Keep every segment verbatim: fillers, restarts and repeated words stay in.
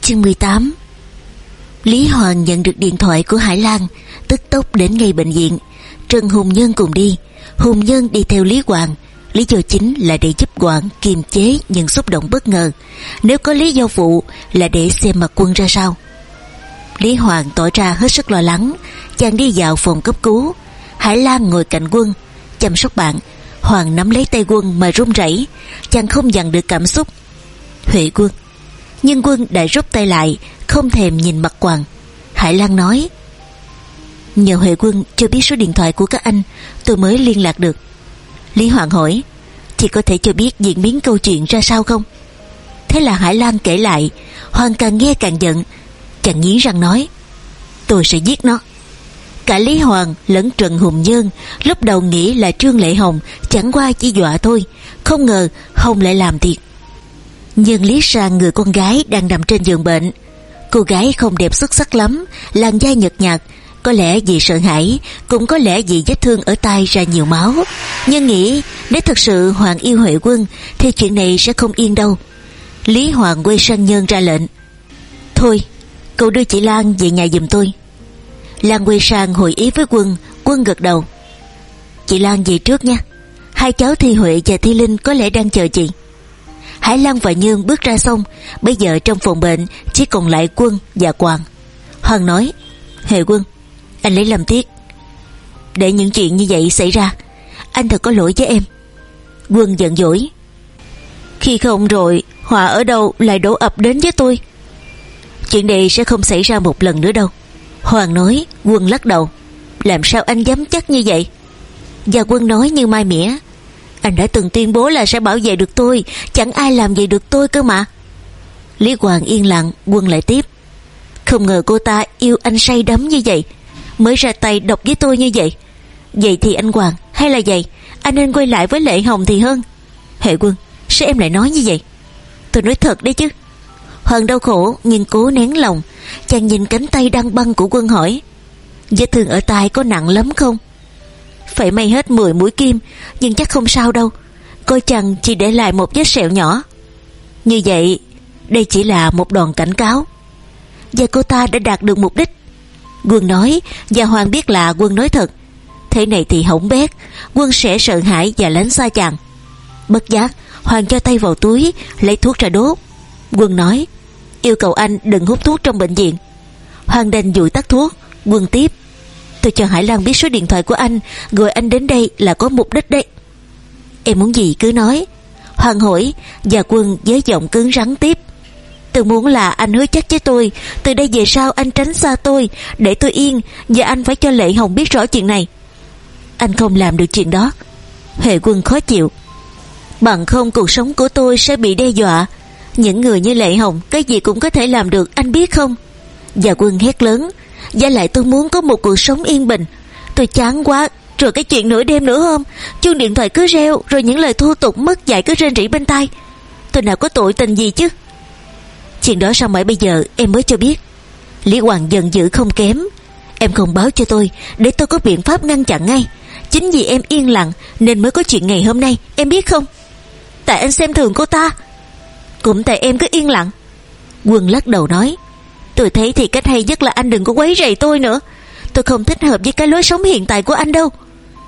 Chương mười tám. Lý Hoàng nhận được điện thoại của Hải Lan, tức tốc đến ngay bệnh viện. Trần Hùng Nhân cùng đi. Hùng Nhân đi theo Lý Hoàng, lý do chính là để giúp Hoàng kiềm chế những xúc động bất ngờ. Nếu có lý do phụ là để xem mặt Quân ra sao. Lý Hoàng tỏ ra hết sức lo lắng. Chàng đi vào phòng cấp cứu. Hải Lan ngồi cạnh Quân chăm sóc bạn. Hoàng nắm lấy tay Quân mà run rẩy. Chàng không dằn được cảm xúc. Huệ Quân. Nhưng Quân đã rút tay lại, không thèm nhìn mặt Hoàng. Hải Lan nói: nhờ Huệ Quân cho biết số điện thoại của các anh, tôi mới liên lạc được. Lý Hoàng hỏi: chị có thể cho biết diễn biến câu chuyện ra sao không? Thế là Hải Lan kể lại. Hoàng càng nghe càng giận. Chàng nghiến răng nói: tôi sẽ giết nó. Cả Lý Hoàng lẫn Trần Hùng Nhân lúc đầu nghĩ là Trương Lệ Hồng chẳng qua chỉ dọa thôi, không ngờ Hồng lại làm thiệt. Nhưng liếc sang người con gái đang nằm trên giường bệnh. Cô gái không đẹp xuất sắc lắm, làn da nhợt nhạt, có lẽ vì sợ hãi, cũng có lẽ vì vết thương ở tay ra nhiều máu. Nhưng nghĩ nếu thật sự Hoàng yêu Huệ Quân thì chuyện này sẽ không yên đâu. Lý Hoàng quay sang Nhân ra lệnh: thôi, cậu đưa chị Lan về nhà giùm tôi. Lan quay sang hội ý với Quân. Quân gật đầu: chị Lan về trước nha, hai cháu Thi Huệ và Thi Linh có lẽ đang chờ chị. Hải Lan và Nhân bước ra xong. Bây giờ trong phòng bệnh chỉ còn lại Quân và Hoàng. Hoàng nói: Huệ Quân, anh lấy làm tiếc để những chuyện như vậy xảy ra. Anh thật có lỗi với em. Quân giận dỗi: khi không rồi họa ở đâu lại đổ ập đến với tôi. Chuyện này sẽ không xảy ra một lần nữa đâu. Hoàng nói. Quân lắc đầu: làm sao anh dám chắc như vậy? Và Quân nói như mai mỉa: anh đã từng tuyên bố là sẽ bảo vệ được tôi, chẳng ai làm vậy được tôi cơ mà. Lý Hoàng yên lặng. Quân lại tiếp: không ngờ cô ta yêu anh say đắm như vậy, mới ra tay độc với tôi như vậy. Vậy thì anh Hoàng, hay là vậy, anh nên quay lại với Lệ Hồng thì hơn. Huệ Quân, sao em lại nói như vậy? Tôi nói thật đấy chứ. Hoàng đau khổ nhưng cố nén lòng. Chàng nhìn cánh tay đang băng của Quân hỏi: vết thương ở tay có nặng lắm không? Phải may hết mười mũi kim, nhưng chắc không sao đâu. Coi chừng chỉ để lại một vết sẹo nhỏ. Như vậy đây chỉ là một đòn cảnh cáo, và cô ta đã đạt được mục đích. Quân nói. Và Hoàng biết là Quân nói thật. Thế này thì hỏng bét. Quân sẽ sợ hãi và lánh xa chàng. Bất giác Hoàng cho tay vào túi lấy thuốc ra đốt. Quân nói: yêu cầu anh đừng hút thuốc trong bệnh viện. Hoàng đành dụi tắt thuốc. Quân tiếp: tôi cho Hải Lan biết số điện thoại của anh, gọi anh đến đây là có mục đích đấy. Em muốn gì cứ nói. Hoàng hỏi. Và Quân với giọng cứng rắn tiếp: tôi muốn là anh hứa chắc với tôi, từ đây về sau anh tránh xa tôi, để tôi yên, và anh phải cho Lệ Hồng biết rõ chuyện này. Anh không làm được chuyện đó. Huệ Quân khó chịu: bằng không cuộc sống của tôi sẽ bị đe dọa. Những người như Lệ Hồng cái gì cũng có thể làm được, anh biết không? Và Quân hét lớn: và lại tôi muốn có một cuộc sống yên bình. Tôi chán quá. Rồi cái chuyện nửa đêm nửa hôm, chuông điện thoại cứ reo, rồi những lời thô tục mất dạy cứ rên rỉ bên tai. Tôi nào có tội tình gì chứ? Chuyện đó sao mãi bây giờ em mới cho biết? Lý Hoàng giận dữ không kém: em không báo cho tôi để tôi có biện pháp ngăn chặn ngay. Chính vì em yên lặng nên mới có chuyện ngày hôm nay, em biết không? Tại anh xem thường cô ta. Cũng tại em cứ yên lặng. Quân lắc đầu nói: tôi thấy thì cách hay nhất là anh đừng có quấy rầy tôi nữa. Tôi không thích hợp với cái lối sống hiện tại của anh đâu.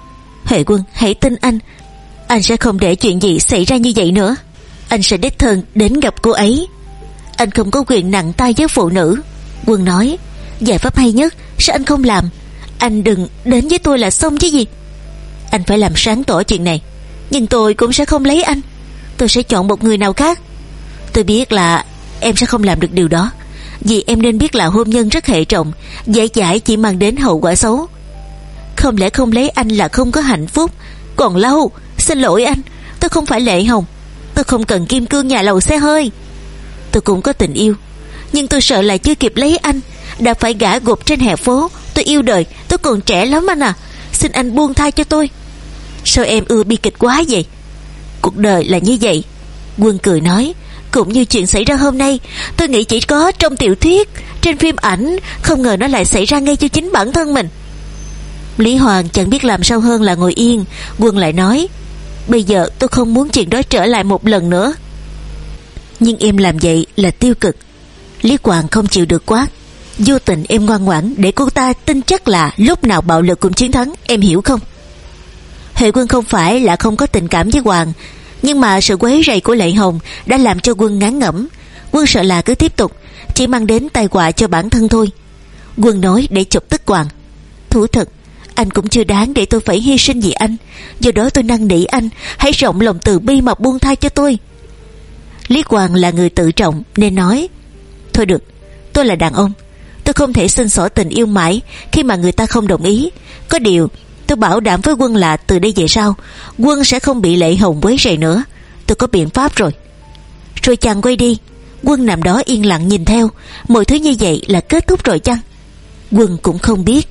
Huệ Quân, hãy tin anh. Anh sẽ không để chuyện gì xảy ra như vậy nữa. Anh sẽ đích thân đến gặp cô ấy. Anh không có quyền nặng tay với phụ nữ. Quân nói: giải pháp hay nhất sao anh không làm? Anh đừng đến với tôi là xong chứ gì. Anh phải làm sáng tỏ chuyện này. Nhưng tôi cũng sẽ không lấy anh. Tôi sẽ chọn một người nào khác. Tôi biết là em sẽ không làm được điều đó, vì em nên biết là hôn nhân rất hệ trọng, dễ dãi chỉ mang đến hậu quả xấu. Không lẽ không lấy anh là không có hạnh phúc? Còn lâu. Xin lỗi anh, tôi không phải Lệ Hồng. Tôi không cần kim cương nhà lầu xe hơi. Tôi cũng có tình yêu, nhưng tôi sợ là chưa kịp lấy anh đã phải gả gục trên hè phố. Tôi yêu đời, tôi còn trẻ lắm anh à. Xin anh buông tha cho tôi. Sao em ưa bi kịch quá vậy? Cuộc đời là như vậy. Quân cười nói: cũng như chuyện xảy ra hôm nay, tôi nghĩ chỉ có trong tiểu thuyết, trên phim ảnh, không ngờ nó lại xảy ra ngay cho chính bản thân mình. Lý Hoàng chẳng biết làm sao hơn là ngồi yên. Quân lại nói: bây giờ tôi không muốn chuyện đó trở lại một lần nữa. Nhưng em làm vậy là tiêu cực. Lý Hoàng không chịu được quát: Vô tình em ngoan ngoãn để cô ta tin chắc là lúc nào bạo lực cũng chiến thắng, em hiểu không? Huệ Quân không phải là không có tình cảm với Hoàng, nhưng mà sự quấy rầy của Lệ Hồng đã làm cho Quân ngán ngẩm. Quân sợ là cứ tiếp tục chỉ mang đến tai họa cho bản thân thôi. Quân nói để chọc tức Hoàng: Thú thật, anh cũng chưa đáng để tôi phải hy sinh vì anh, do đó tôi năn nỉ anh hãy rộng lòng từ bi mà buông tha cho tôi. Lý Hoàng là người tự trọng nên nói: Thôi được, tôi là đàn ông, tôi không thể xin xỏ tình yêu mãi khi mà người ta không đồng ý. Có điều tôi bảo đảm với Quân là từ đây về sau Quân sẽ không bị Lệ Hồng quấy rầy nữa. Tôi có biện pháp rồi. Rồi chàng quay đi. Quân nằm đó yên lặng nhìn theo. Mọi thứ như vậy là kết thúc rồi chăng? Quân cũng không biết.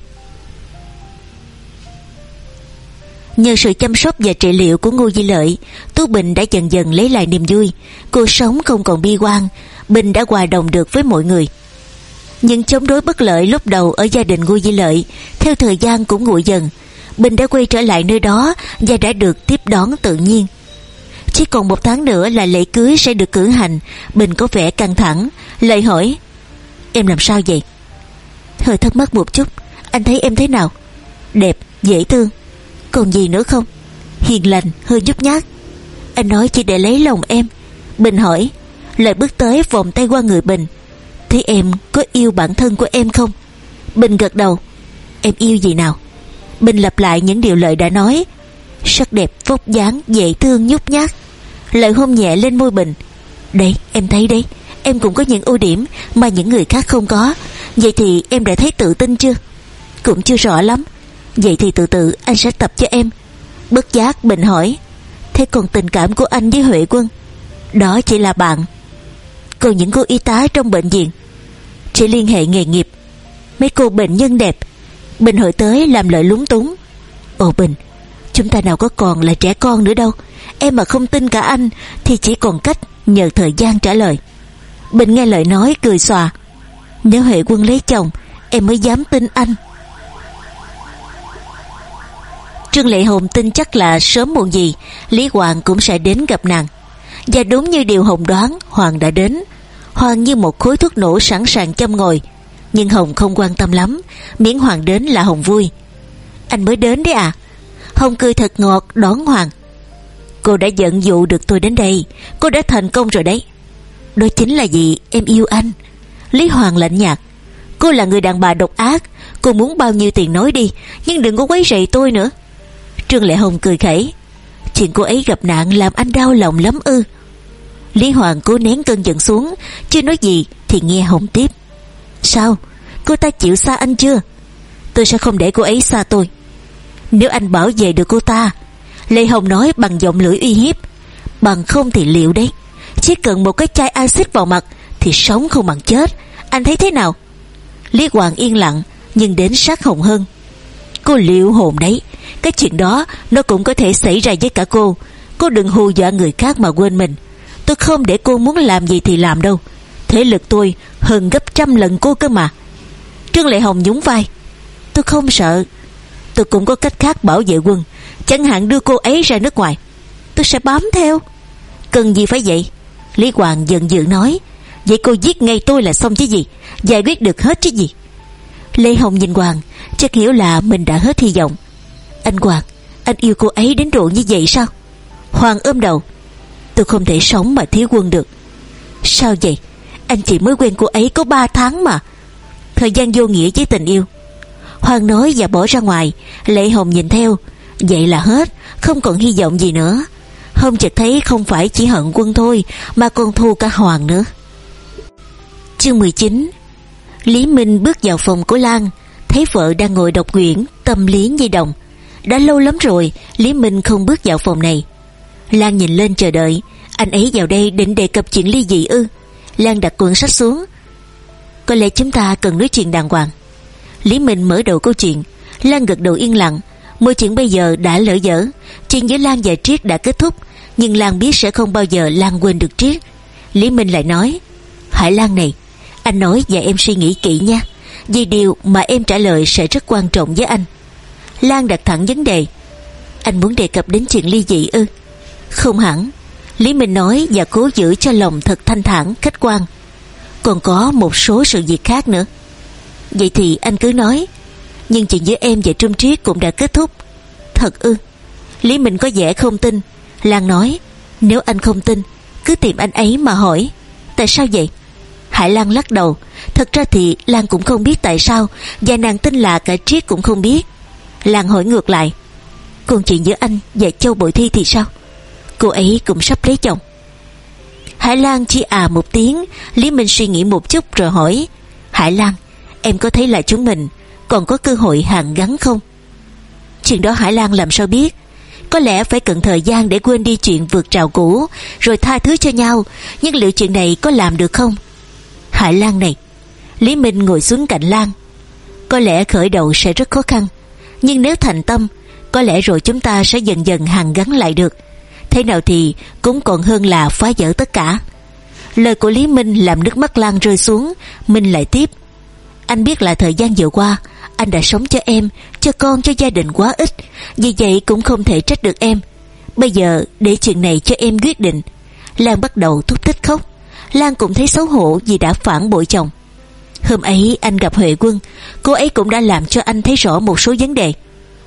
Nhờ sự chăm sóc và trị liệu của Ngô Di Lợi, Tú Bình đã dần dần lấy lại niềm vui. Cuộc sống không còn bi quan. Bình đã hòa đồng được với mọi người. Những chống đối bất lợi lúc đầu ở gia đình Ngô Di Lợi theo thời gian cũng nguội dần. Bình đã quay trở lại nơi đó và đã được tiếp đón tự nhiên. Chỉ còn một tháng nữa là lễ cưới sẽ được cử hành. Bình có vẻ căng thẳng. Lợi hỏi: Em làm sao vậy? Hơi thắc mắc một chút. Anh thấy em thế nào? Đẹp, dễ thương. Còn gì nữa không? Hiền lành, hơi nhút nhát. Anh nói chỉ để lấy lòng em. Bình hỏi. Lợi bước tới vòng tay qua người Bình: Thế em có yêu bản thân của em không? Bình gật đầu. Em yêu gì nào? Bình lặp lại những điều Lợi đã nói. Sắc đẹp, vóc dáng, dễ thương, nhút nhát. Lợi hôn nhẹ lên môi Bình. Đây, em thấy đấy, em cũng có những ưu điểm mà những người khác không có. Vậy thì em đã thấy tự tin chưa? Cũng chưa rõ lắm. Vậy thì từ từ anh sẽ tập cho em. Bất giác Bình hỏi: Thế còn tình cảm của anh với Huệ Quân? Đó chỉ là bạn. Còn những cô y tá trong bệnh viện? Chỉ liên hệ nghề nghiệp. Mấy cô bệnh nhân đẹp. Bình hỏi tới làm Lợi lúng túng. Ồ Bình, chúng ta nào có còn là trẻ con nữa đâu. Em mà không tin cả anh thì chỉ còn cách nhờ thời gian trả lời. Bình nghe Lợi nói cười xòa. Nếu Huệ Quân lấy chồng em mới dám tin anh. Trương Lệ Hồng tin chắc là sớm muộn gì Lý Hoàng cũng sẽ đến gặp nàng. Và đúng như điều Hồng đoán, Hoàng đã đến. Hoàng như một khối thuốc nổ sẵn sàng châm ngòi. Nhưng Hồng không quan tâm lắm, miễn Hoàng đến là Hồng vui. Anh mới đến đấy à? Hồng cười thật ngọt đón Hoàng. Cô đã dẫn dụ được tôi đến đây. Cô đã thành công rồi đấy. Đó chính là gì? Em yêu anh. Lý Hoàng lạnh nhạt. Cô là người đàn bà độc ác. Cô muốn bao nhiêu tiền nói đi, nhưng đừng có quấy rầy tôi nữa. Trương Lệ Hồng cười khẩy. Chuyện cô ấy gặp nạn làm anh đau lòng lắm ư? Lý Hoàng cố nén cơn giận xuống, chưa nói gì thì nghe Hồng tiếp. Sao? Cô ta chịu xa anh chưa? Tôi sẽ không để cô ấy xa tôi. Nếu anh bảo vệ được cô ta, Lệ Hồng nói bằng giọng lưỡi uy hiếp, bằng không thì liệu đấy. Chỉ cần một cái chai axit vào mặt thì sống không bằng chết. Anh thấy thế nào? Lý Hoàng yên lặng nhưng đến sát Hồng hơn. Cô liệu hồn đấy. Cái chuyện đó nó cũng có thể xảy ra với cả cô. Cô đừng hù dọa người khác mà quên mình. Tôi không để cô muốn làm gì thì làm đâu. Thể lực tôi hơn gấp trăm lần cô cơ mà. Trương Lệ Hồng nhún vai. Tôi không sợ. Tôi cũng có cách khác bảo vệ Quân. Chẳng hạn đưa cô ấy ra nước ngoài. Tôi sẽ bám theo. Cần gì phải vậy? Lý Hoàng giận dữ nói. Vậy cô giết ngay tôi là xong chứ gì? Giải quyết được hết chứ gì? Lệ Hồng nhìn Hoàng, chắc hiểu là mình đã hết hy vọng. Anh Hoàng, anh yêu cô ấy đến độ như vậy sao? Hoàng ôm đầu. Tôi không thể sống mà thiếu Quân được. Sao vậy? Anh chỉ mới quen cô ấy có ba tháng mà. Thời gian vô nghĩa với tình yêu. Hoàng nói và bỏ ra ngoài. Lệ Hồng nhìn theo. Vậy là hết, không còn hy vọng gì nữa. Hồng chợt thấy không phải chỉ hận Quân thôi, mà còn thù cả Hoàng nữa. Chương mười chín. Lý Minh bước vào phòng của Lan, thấy vợ đang ngồi đọc quyển Tâm lý nhi đồng. Đã lâu lắm rồi Lý Minh không bước vào phòng này. Lan nhìn lên chờ đợi. Anh ấy vào đây định đề cập chuyện ly dị ư? Lan đặt cuốn sách xuống. Có lẽ chúng ta cần nói chuyện đàng hoàng. Lý Minh mở đầu câu chuyện. Lan gật đầu yên lặng. Mọi chuyện bây giờ đã lỡ dở. Chuyện giữa Lan và Triết đã kết thúc, nhưng Lan biết sẽ không bao giờ Lan quên được Triết. Lý Minh lại nói. Hải Lan này, anh nói và em suy nghĩ kỹ nha, vì điều mà em trả lời sẽ rất quan trọng với anh. Lan đặt thẳng vấn đề. Anh muốn đề cập đến chuyện ly dị ư? Không hẳn. Lý Minh nói và cố giữ cho lòng thật thanh thản, khách quan. Còn có một số sự việc khác nữa. Vậy thì anh cứ nói. Nhưng chuyện giữa em và Trung Triết cũng đã kết thúc. Thật ư? Lý Minh có vẻ không tin. Lan nói, nếu anh không tin, cứ tìm anh ấy mà hỏi. Tại sao vậy? Hải Lan lắc đầu. Thật ra thì Lan cũng không biết tại sao, và nàng tin là cả Triết cũng không biết. Lan hỏi ngược lại, còn chuyện giữa anh và Châu Bội Thi thì sao? Cô ấy cũng sắp lấy chồng. Hải Lan chỉ à một tiếng. Lý Minh suy nghĩ một chút rồi hỏi, Hải Lan, em có thấy là chúng mình còn có cơ hội hàn gắn không? Chuyện đó Hải Lan làm sao biết. Có lẽ phải cần thời gian để quên đi chuyện vượt rào cũ, rồi tha thứ cho nhau. Nhưng liệu chuyện này có làm được không? Hải Lan này. Lý Minh ngồi xuống cạnh Lan. Có lẽ khởi đầu sẽ rất khó khăn, nhưng nếu thành tâm, có lẽ rồi chúng ta sẽ dần dần hàn gắn lại được. Thế nào thì cũng còn hơn là phá vỡ tất cả. Lời của Lý Minh làm nước mắt Lan rơi xuống. Minh lại tiếp, anh biết là thời gian vừa qua anh đã sống cho em, cho con, cho gia đình quá ít. Vì vậy cũng không thể trách được em. Bây giờ để chuyện này cho em quyết định. Lan bắt đầu thút thít khóc. Lan cũng thấy xấu hổ vì đã phản bội chồng. Hôm ấy anh gặp Huệ Quân, cô ấy cũng đã làm cho anh thấy rõ một số vấn đề.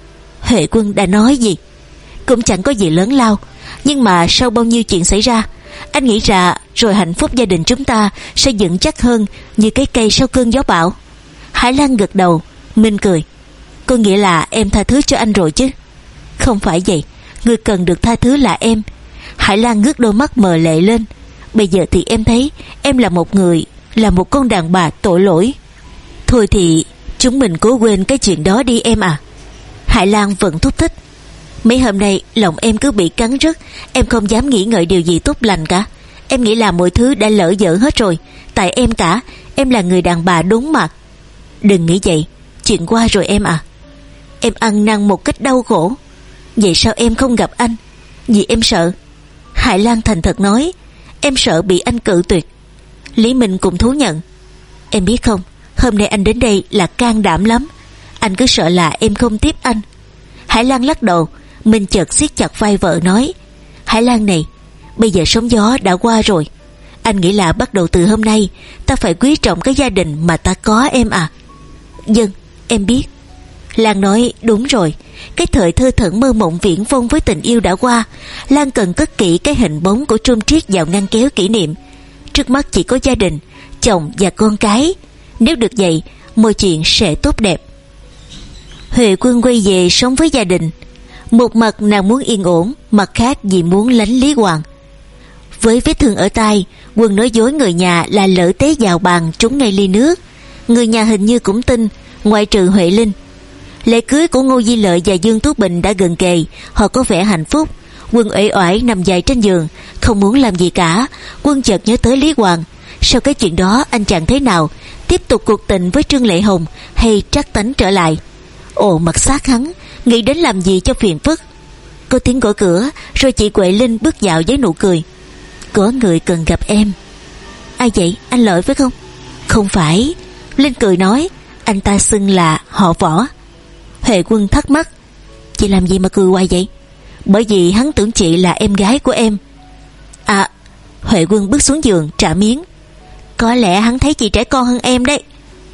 Huệ Quân đã nói gì? Cũng chẳng có gì lớn lao, nhưng mà sau bao nhiêu chuyện xảy ra, anh nghĩ ra rồi hạnh phúc gia đình chúng ta sẽ vững chắc hơn như cái cây sau cơn gió bão. Hải Lan gật đầu. Minh cười, có nghĩa là em tha thứ cho anh rồi chứ? Không phải vậy, người cần được tha thứ là em. Hải Lan ngước đôi mắt mờ lệ lên. Bây giờ thì em thấy em là một người, là một con đàn bà tội lỗi. Thôi thì chúng mình cố quên cái chuyện đó đi em à. Hải Lan vẫn thúc thích. Mấy hôm nay lòng em cứ bị cắn rứt. Em không dám nghĩ ngợi điều gì tốt lành cả. Em nghĩ là mọi thứ đã lỡ dở hết rồi. Tại em cả. Em là người đàn bà đúng mà. Đừng nghĩ vậy, chuyện qua rồi em à. Em ăn năn một cách đau khổ. Vậy sao em không gặp anh? Vì em sợ. Hải Lan thành thật nói, em sợ bị anh cự tuyệt. Lý Minh cũng thú nhận, em biết không, hôm nay anh đến đây là can đảm lắm. Anh cứ sợ là em không tiếp anh. Hải Lan lắc đầu. Minh chợt siết chặt vai vợ nói, Hải Lan này, bây giờ sóng gió đã qua rồi. Anh nghĩ là bắt đầu từ hôm nay ta phải quý trọng cái gia đình mà ta có em à. Vâng, em biết. Lan nói, đúng rồi. Cái thời thơ thẩn mơ mộng viễn vông với tình yêu đã qua. Lan cần cất kỹ cái hình bóng của Trung Triết vào ngăn kéo kỷ niệm. Trước mắt chỉ có gia đình, chồng và con cái. Nếu được vậy, mọi chuyện sẽ tốt đẹp. Huệ Quân quay về sống với gia đình. Một mặt nàng muốn yên ổn, mặt khác vì muốn lánh Lý Hoàng. Với vết thương ở tay, Quân nói dối người nhà là lỡ té vào bàn trúng ngay ly nước. Người nhà hình như cũng tin, ngoại trừ Huệ Linh. Lễ cưới của Ngô Di Lợi và Dương Tú Bình đã gần kề. Họ có vẻ hạnh phúc. Quân uể oải nằm dài trên giường, không muốn làm gì cả. Quân chợt nhớ tới Lý Hoàng. Sau cái chuyện đó anh chàng thế nào? Tiếp tục cuộc tình với Trương Lệ Hồng hay trắc tánh trở lại? Ồ, mặt xác hắn, nghĩ đến làm gì cho phiền phức. Có tiếng gõ cửa, rồi chị Huệ Linh bước vào với nụ cười. Có người cần gặp em. Ai vậy, anh Lợi phải không? Không phải. Linh cười nói, anh ta xưng là họ Võ. Huệ Quân thắc mắc, chị làm gì mà cười hoài vậy? Bởi vì hắn tưởng chị là em gái của em. À. Huệ Quân bước xuống giường trả miếng. Có lẽ hắn thấy chị trẻ con hơn em đấy.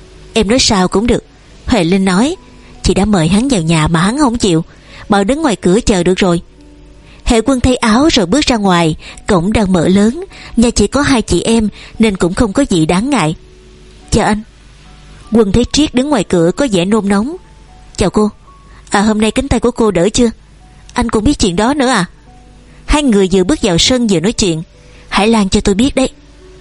Em nói sao cũng được. Huệ Linh nói, chị đã mời hắn vào nhà mà hắn không chịu, bảo đứng ngoài cửa chờ được rồi. Huệ Quân thay áo rồi bước ra ngoài. Cổng đang mở lớn, nhà chỉ có hai chị em nên cũng không có gì đáng ngại. Chào anh. Quân thấy Triết đứng ngoài cửa có vẻ nôn nóng. Chào cô. À, hôm nay cánh tay của cô đỡ chưa? Anh cũng biết chuyện đó nữa à? Hai người vừa bước vào sân vừa nói chuyện. Hải Lan cho tôi biết đấy.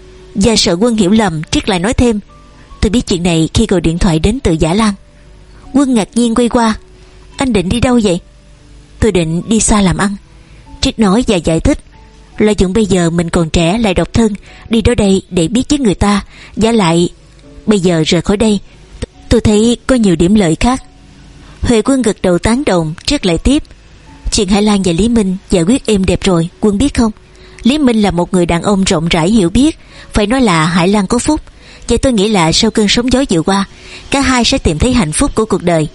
Và sợ Quân hiểu lầm, Triết lại nói thêm, tôi biết chuyện này khi gọi điện thoại đến từ Giả Lan. Quân ngạc nhiên quay qua. Anh định đi đâu vậy? Tôi định đi xa làm ăn. Triết nói và giải thích, lợi dụng bây giờ mình còn trẻ lại độc thân, đi đó đây để biết với người ta. Giả lại bây giờ rời khỏi đây, tôi thấy có nhiều điểm lợi khác. Huệ Quân gật đầu tán đồng. Triết lại tiếp, chuyện Hải Lan và Lý Minh giải quyết êm đẹp rồi, Quân biết không? Lý Minh là một người đàn ông rộng rãi hiểu biết. Phải nói là Hải Lan có phúc. Và tôi nghĩ là sau cơn sóng gió vừa qua, cả hai sẽ tìm thấy hạnh phúc của cuộc đời.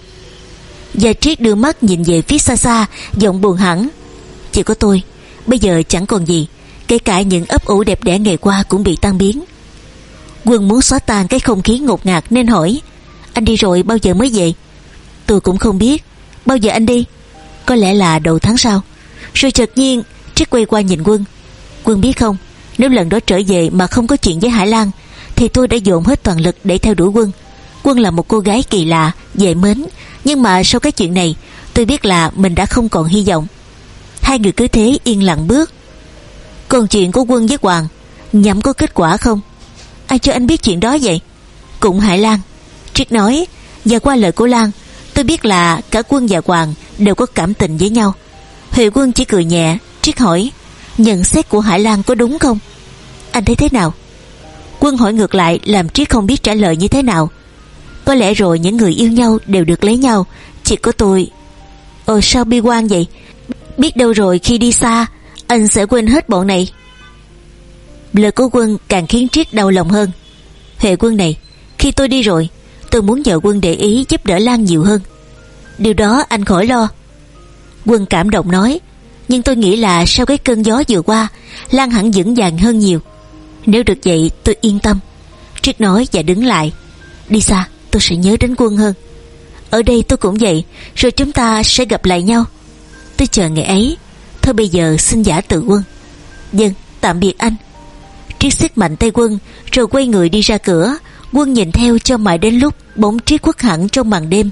Và Triết đưa mắt nhìn về phía xa xa, giọng buồn hẳn. Chỉ có tôi, bây giờ chẳng còn gì, kể cả những ấp ủ đẹp đẽ ngày qua cũng bị tan biến. Quân muốn xóa tan cái không khí ngột ngạt nên hỏi: Anh đi rồi bao giờ mới về? Tôi cũng không biết. Bao giờ anh đi? Có lẽ là đầu tháng sau. Rồi chợt nhiên Triết quay qua nhìn Quân. Quân biết không, nếu lần đó trở về mà không có chuyện với Hải Lan thì tôi đã dồn hết toàn lực để theo đuổi Quân. Quân là một cô gái kỳ lạ, dễ mến, nhưng mà sau cái chuyện này tôi biết là mình đã không còn hy vọng. Hai người cứ thế yên lặng bước. Còn chuyện của Quân với Hoàng nhắm có kết quả không? Ai cho anh biết chuyện đó vậy? Cũng Hải Lan. Triết nói. Và qua lời của Lan, tôi biết là cả Quân và Hoàng đều có cảm tình với nhau. Huệ Quân chỉ cười nhẹ. Triết hỏi: Nhận xét của Hải Lan có đúng không? Anh thấy thế nào? Quân hỏi ngược lại làm Triết không biết trả lời như thế nào. Có lẽ rồi những người yêu nhau đều được lấy nhau, chỉ có tôi... Ờ sao bi quan vậy? Biết đâu rồi khi đi xa anh sẽ quên hết bọn này. Lời của Quân càng khiến Triết đau lòng hơn. Huệ Quân này, khi tôi đi rồi, tôi muốn nhờ Quân để ý giúp đỡ Lan nhiều hơn. Điều đó anh khỏi lo. Quân cảm động nói: Nhưng tôi nghĩ là sau cái cơn gió vừa qua, Lan hẳn vững vàng hơn nhiều. Nếu được vậy tôi yên tâm. Triết nói và đứng lại. Đi xa tôi sẽ nhớ đến Quân hơn. Ở đây tôi cũng vậy. Rồi chúng ta sẽ gặp lại nhau. Tôi chờ ngày ấy. Thôi bây giờ xin giả từ Quân. Vâng, tạm biệt anh. Triết siết mạnh tay Quân rồi quay người đi ra cửa. Quân nhìn theo cho mãi đến lúc bóng Triết khuất hẳn trong màn đêm.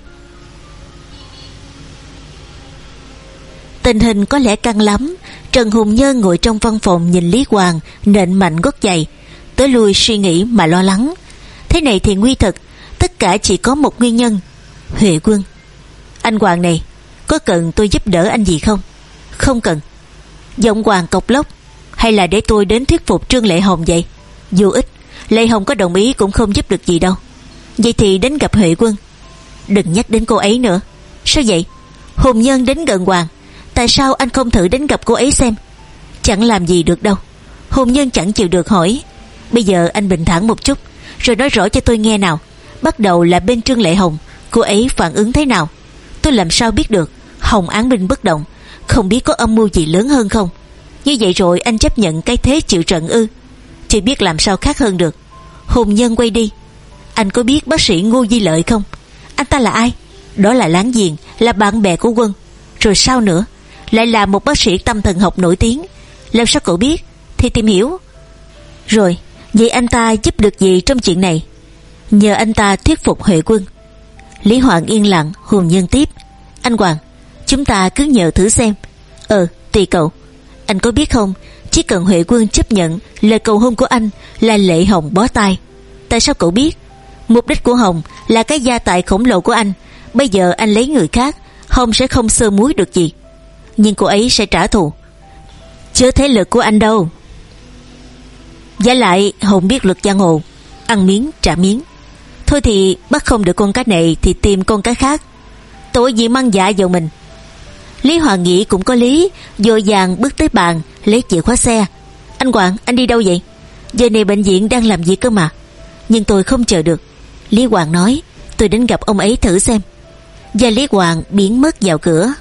Tình hình có lẽ căng lắm. Trần Hùng Nhân ngồi trong văn phòng nhìn Lý Hoàng nện mạnh gót giày, tới lui suy nghĩ mà lo lắng. Thế này thì nguy thật. Tất cả chỉ có một nguyên nhân: Huệ Quân. Anh Hoàng này, có cần tôi giúp đỡ anh gì không? Không cần. Giọng Hoàng cộc lốc. Hay là để tôi đến thuyết phục Trương Lệ Hồng vậy? Vô ích. Lệ Hồng có đồng ý cũng không giúp được gì đâu. Vậy thì đến gặp Huệ Quân. Đừng nhắc đến cô ấy nữa. Sao vậy? Hùng Nhân đến gần Hoàng. Tại sao anh không thử đến gặp cô ấy xem? Chẳng làm gì được đâu. Hùng Nhân chẳng chịu được hỏi: Bây giờ anh bình thản một chút rồi nói rõ cho tôi nghe nào. Bắt đầu là bên Trương Lệ Hồng, cô ấy phản ứng thế nào? Tôi làm sao biết được? Hồng án binh bất động, không biết có âm mưu gì lớn hơn không? Như vậy rồi anh chấp nhận cái thế chịu trận ư? Chỉ biết làm sao khác hơn được. Hùng Nhân quay đi. Anh có biết bác sĩ Ngô Di Lợi không? Anh ta là ai? Đó là láng giềng, là bạn bè của Quân. Rồi sao nữa? Lại là một bác sĩ tâm thần học nổi tiếng. Làm sao cậu biết? Thì tìm hiểu. Rồi, vậy anh ta giúp được gì trong chuyện này? Nhờ anh ta thuyết phục Huệ Quân. Lý Hoàng yên lặng. Hùng Nhân tiếp: Anh Hoàng, chúng ta cứ nhờ thử xem. Ờ, tùy cậu. Anh có biết không, chỉ cần Huệ Quân chấp nhận lời cầu hôn của anh là Lệ Hồng bó tay. Tại sao cậu biết? Mục đích của Hồng là cái gia tài khổng lồ của anh. Bây giờ anh lấy người khác, Hồng sẽ không sơ muối được gì. Nhưng cô ấy sẽ trả thù, chớ thế lực của anh đâu. Giả lại Hồng biết luật giang hồ, ăn miếng trả miếng. Thôi thì bắt không được con cá này thì tìm con cá khác. Tội gì mang dạ vào mình. Lý Hoàng nghĩ cũng có lý, vội vàng bước tới bàn lấy chìa khóa xe. Anh Hoàng, anh đi đâu vậy? Giờ này bệnh viện đang làm việc cơ mà. Nhưng tôi không chờ được. Lý Hoàng nói: Tôi đến gặp ông ấy thử xem. Và Lý Hoàng biến mất vào cửa.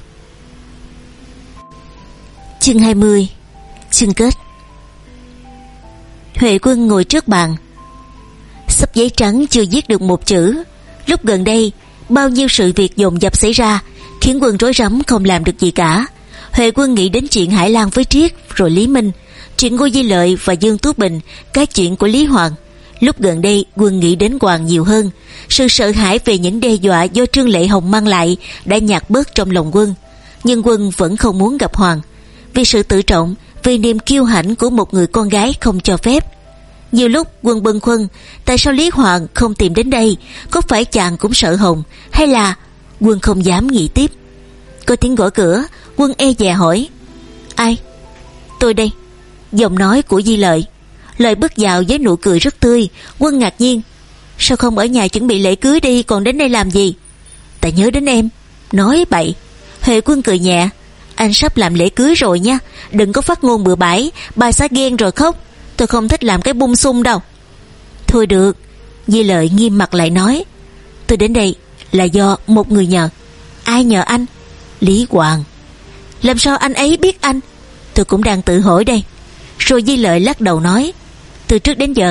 Chương hai mươi. Chương kết. Huệ Quân ngồi trước bàn, sắp giấy trắng chưa viết được một chữ. Lúc gần đây bao nhiêu sự việc dồn dập xảy ra khiến Quân rối rắm không làm được gì cả. Huệ Quân nghĩ đến chuyện Hải Lan với Triết, rồi Lý Minh, chuyện Ngô Di Lợi và Dương Tú Bình, cái chuyện của Lý Hoàng. Lúc gần đây Quân nghĩ đến Hoàng nhiều hơn. Sự sợ hãi về những đe dọa do Trương Lệ Hồng mang lại đã nhạt bớt trong lòng Quân. Nhưng Quân vẫn không muốn gặp Hoàng, vì sự tự trọng, vì niềm kiêu hãnh của một người con gái không cho phép. Nhiều lúc Quân bâng khuâng, tại sao Lý Hoàng không tìm đến đây? Có phải chàng cũng sợ Hồng, hay là... Quân không dám nghĩ tiếp. Có tiếng gõ cửa. Quân e dè hỏi: Ai? Tôi đây. Giọng nói của Di Lợi. Lời bước vào với nụ cười rất tươi. Quân ngạc nhiên: Sao không ở nhà chuẩn bị lễ cưới đi, còn đến đây làm gì? Tại nhớ đến em. Nói bậy. Huệ Quân cười nhẹ: Anh sắp làm lễ cưới rồi nha, đừng có phát ngôn bừa bãi, bà xã ghen rồi khóc. Tôi không thích làm cái bung sung đâu. Thôi được. Di Lợi nghiêm mặt lại nói: Tôi đến đây là do một người nhờ. Ai nhờ anh? Lý Hoàng. Làm sao anh ấy biết anh? Tôi cũng đang tự hỏi đây. Rồi Di Lợi lắc đầu nói: Từ trước đến giờ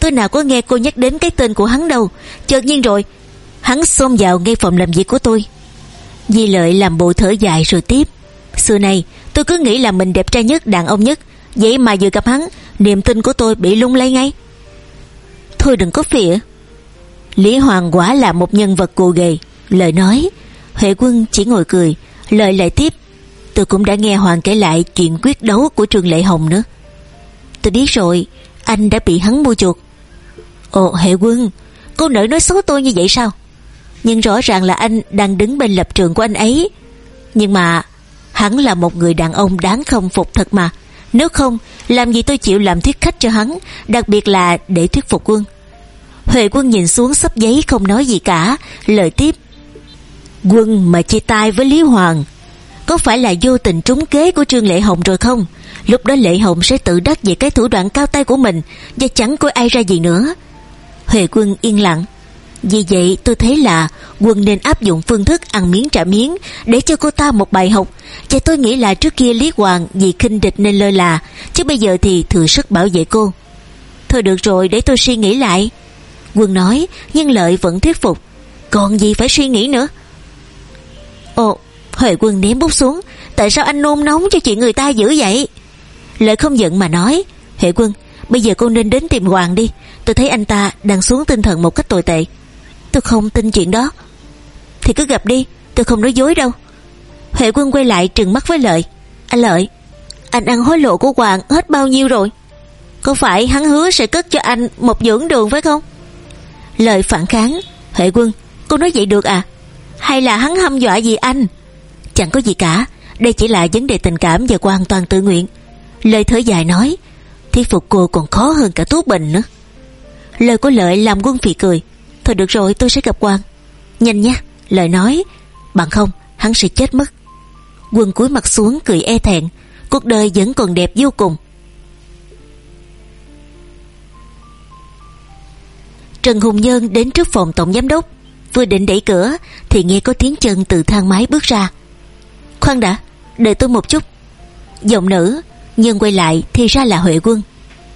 tôi nào có nghe cô nhắc đến cái tên của hắn đâu. Chợt nhiên rồi hắn xông vào ngay phòng làm việc của tôi. Di Lợi làm bộ thở dài rồi tiếp: xưa nay tôi cứ nghĩ là mình đẹp trai nhất, đàn ông nhất, vậy mà vừa gặp hắn, niềm tin của tôi bị lung lay ngay. Thôi đừng có phịa. Lý Hoàng quả là một nhân vật cù ghề. Lời nói, Huệ Quân chỉ ngồi cười. Lời lại tiếp: tôi cũng đã nghe Hoàng kể lại chuyện quyết đấu của Trương Lệ Hồng nữa. Tôi biết rồi, anh đã bị hắn mua chuộc. Ồ Huệ Quân, cô nỡ nói xấu tôi như vậy sao? Nhưng rõ ràng là anh đang đứng bên lập trường của anh ấy. Nhưng mà hắn là một người đàn ông đáng không phục thật mà. Nếu không, làm gì tôi chịu làm thuyết khách cho hắn, đặc biệt là để thuyết phục Quân. Huệ Quân nhìn xuống xấp giấy không nói gì cả. Lời tiếp: Quân mà chia tay với Lý Hoàng, có phải là vô tình trúng kế của Trương Lệ Hồng rồi không? Lúc đó Lệ Hồng sẽ tự đắc về cái thủ đoạn cao tay của mình, và chẳng có ai ra gì nữa. Huệ Quân yên lặng. Vì vậy tôi thấy là Quân nên áp dụng phương thức ăn miếng trả miếng để cho cô ta một bài học. Và tôi nghĩ là trước kia Lý Hoàng vì khinh địch nên lơ là, chứ bây giờ thì thừa sức bảo vệ cô. Thôi được rồi, để tôi suy nghĩ lại. Quân nói, nhưng Lợi vẫn thuyết phục: còn gì phải suy nghĩ nữa. Ồ, Huệ Quân ném bút xuống. Tại sao anh nôn nóng cho chuyện người ta dữ vậy? Lợi không giận mà nói: Huệ Quân, bây giờ cô nên đến tìm Hoàng đi. Tôi thấy anh ta đang xuống tinh thần một cách tồi tệ. Tôi không tin chuyện đó. Thì cứ gặp đi, tôi không nói dối đâu. Huệ Quân quay lại trừng mắt với Lợi: anh Lợi, anh ăn hối lộ của Hoàng hết bao nhiêu rồi? Có phải hắn hứa sẽ cất cho anh một dưỡng đường phải không? Lợi phản kháng: Huệ Quân, cô nói vậy được à? Hay là hắn hăm dọa gì anh? Chẳng có gì cả, đây chỉ là vấn đề tình cảm và hoàn toàn tự nguyện. Lợi thở dài nói: thuyết phục cô còn khó hơn cả Tú Bình nữa. Lời của Lợi làm Quân phì cười. Thôi được rồi, tôi sẽ gặp Hoàng. Nhanh nha, Lợi nói, bằng không hắn sẽ chết mất. Quân cúi mặt xuống cười e thẹn. Cuộc đời vẫn còn đẹp vô cùng. Trần Hùng Nhân đến trước phòng tổng giám đốc, vừa định đẩy cửa thì nghe có tiếng chân từ thang máy bước ra. Khoan đã, đợi tôi một chút. Giọng nữ. Nhân quay lại thì ra là Huệ Quân.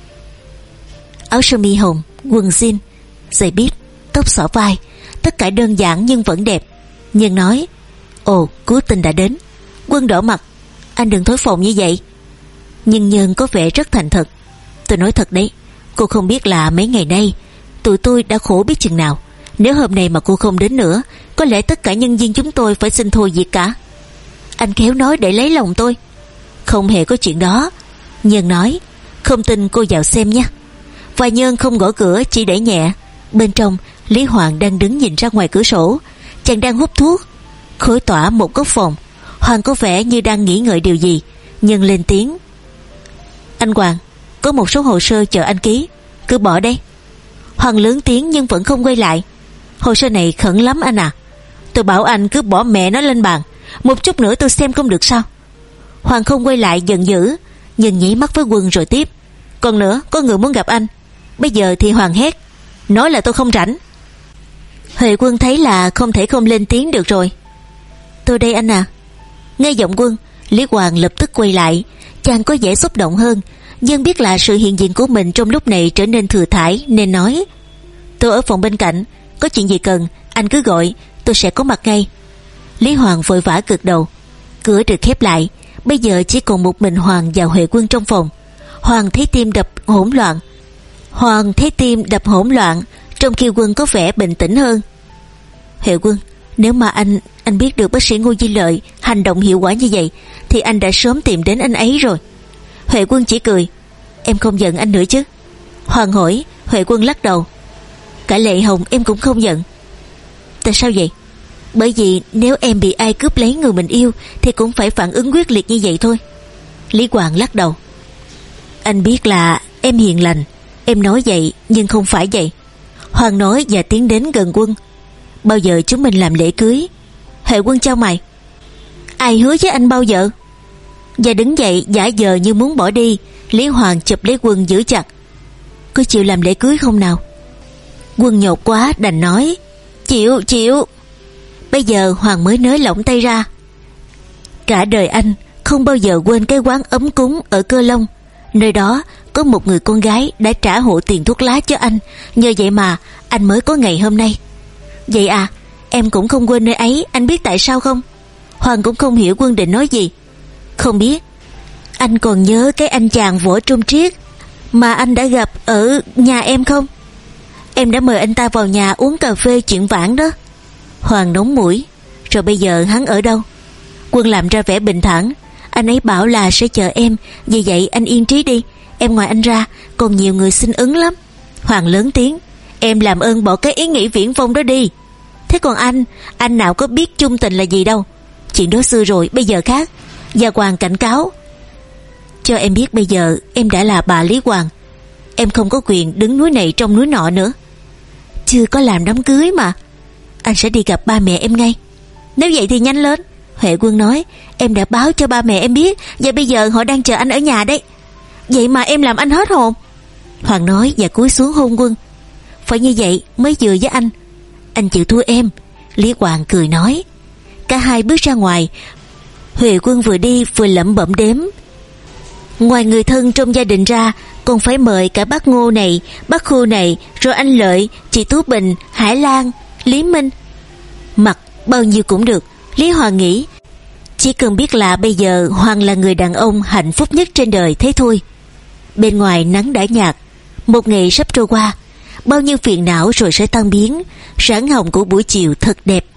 Áo sơ mi hồng, quần jean, giày bít, tóc xõa vai, tất cả đơn giản nhưng vẫn đẹp. Nhân nói: ồ, cứu tinh đã đến. Quân đỏ mặt: anh đừng thối phồng như vậy. Nhưng Nhân có vẻ rất thành thật: tôi nói thật đấy, cô không biết là mấy ngày nay tụi tôi đã khổ biết chừng nào. Nếu hôm nay mà cô không đến nữa, có lẽ tất cả nhân viên chúng tôi phải xin thôi việc cả. Anh khéo nói để lấy lòng tôi. Không hề có chuyện đó. Nhân nói: không tin cô vào xem nhé. Và Nhân không gõ cửa, chỉ để nhẹ. Bên trong, Lý Hoàng đang đứng nhìn ra ngoài cửa sổ. Chàng đang hút thuốc. Khối tỏa một góc phòng. Hoàng có vẻ như đang nghĩ ngợi điều gì. Nhân lên tiếng: anh Hoàng, có một số hồ sơ chờ anh ký, cứ bỏ đây. Hoàng lớn tiếng nhưng vẫn không quay lại. Hồ sơ này khẩn lắm anh à. Tôi bảo anh cứ bỏ mẹ nó lên bàn, một chút nữa tôi xem không được sao? Hoàng không quay lại, giận dữ. Nhân nhảy mắt với Quân rồi tiếp: còn nữa, có người muốn gặp anh. Bây giờ thì Hoàng hét, nói là tôi không rảnh. Huệ Quân thấy là không thể không lên tiếng được rồi. Tôi đây anh à. Nghe giọng Quân, Lý Hoàng lập tức quay lại. Chàng có vẻ xúc động hơn. Nhân biết là sự hiện diện của mình trong lúc này trở nên thừa thãi nên nói: tôi ở phòng bên cạnh, có chuyện gì cần anh cứ gọi, tôi sẽ có mặt ngay. Lý Hoàng vội vã gật đầu. Cửa được khép lại. Bây giờ chỉ còn một mình Hoàng và Huệ Quân trong phòng. Hoàng thấy tim đập hỗn loạn. Hoàng thấy tim đập hỗn loạn, trong khi Quân có vẻ bình tĩnh hơn. Huệ Quân, nếu mà anh anh biết được bác sĩ Ngô Di Lợi hành động hiệu quả như vậy thì anh đã sớm tìm đến anh ấy rồi. Huệ Quân chỉ cười: em không giận anh nữa chứ? Hoàng hỏi. Huệ Quân lắc đầu: cả Lệ Hồng em cũng không giận. Tại sao vậy? Bởi vì nếu em bị ai cướp lấy người mình yêu thì cũng phải phản ứng quyết liệt như vậy thôi. Lý Hoàng lắc đầu: anh biết là em hiền lành, em nói vậy nhưng không phải vậy. Hoàng nói và tiến đến gần Quân: bao giờ chúng mình làm lễ cưới? Huệ Quân chau mày: ai hứa với anh bao giờ? Và đứng dậy giả vờ như muốn bỏ đi. Lý Hoàng chụp lấy Quân giữ chặt: có chịu làm lễ cưới không nào? Quân nhột quá đành nói: chịu chịu. Bây giờ Hoàng mới nới lỏng tay ra. Cả đời anh không bao giờ quên cái quán ấm cúng ở Cơ Long. Nơi đó có một người con gái đã trả hộ tiền thuốc lá cho anh, nhờ vậy mà anh mới có ngày hôm nay. Vậy à, em cũng không quên nơi ấy, anh biết tại sao không? Hoàng cũng không hiểu Quân định nói gì. Không biết. Anh còn nhớ cái anh chàng Võ Trung Triết mà anh đã gặp ở nhà em không? Em đã mời anh ta vào nhà uống cà phê chuyện vãng đó. Hoàng nóng mũi. Rồi bây giờ hắn ở đâu? Quân làm ra vẻ bình thản. Anh ấy bảo là sẽ chờ em, vì vậy anh yên trí đi. Em ngoài anh ra còn nhiều người xin ứng lắm. Hoàng lớn tiếng. Em làm ơn bỏ cái ý nghĩ viển vông đó đi. Thế còn anh, anh nào có biết chung tình là gì đâu. Chuyện đó xưa rồi, bây giờ khác. Và Hoàng cảnh cáo cho em biết bây giờ em đã là bà Lý Hoàng. Em không có quyền đứng núi này trong núi nọ nữa. Chưa có làm đám cưới mà. Anh sẽ đi gặp ba mẹ em ngay. Nếu vậy thì nhanh lên. Huệ Quân nói. Em đã báo cho ba mẹ em biết, và bây giờ họ đang chờ anh ở nhà đấy. Vậy mà em làm anh hết hồn. Hoàng nói và cúi xuống hôn Quân. Phải như vậy mới vừa với anh. Anh chịu thua em. Lý Hoàng cười nói. Cả hai bước ra ngoài. Huệ Quân vừa đi vừa lẩm bẩm đếm. Ngoài người thân trong gia đình ra, còn phải mời cả bác Ngô này, bác Khu này, rồi anh Lợi, chị Tú Bình, Hải Lan, Lý Minh. Mặc bao nhiêu cũng được. Lý Hoàng nghĩ chỉ cần biết là bây giờ Hoàng là người đàn ông hạnh phúc nhất trên đời thế thôi. Bên ngoài nắng đã nhạt. Một ngày sắp trôi qua. Bao nhiêu phiền não rồi sẽ tan biến. Sáng hồng của buổi chiều thật đẹp.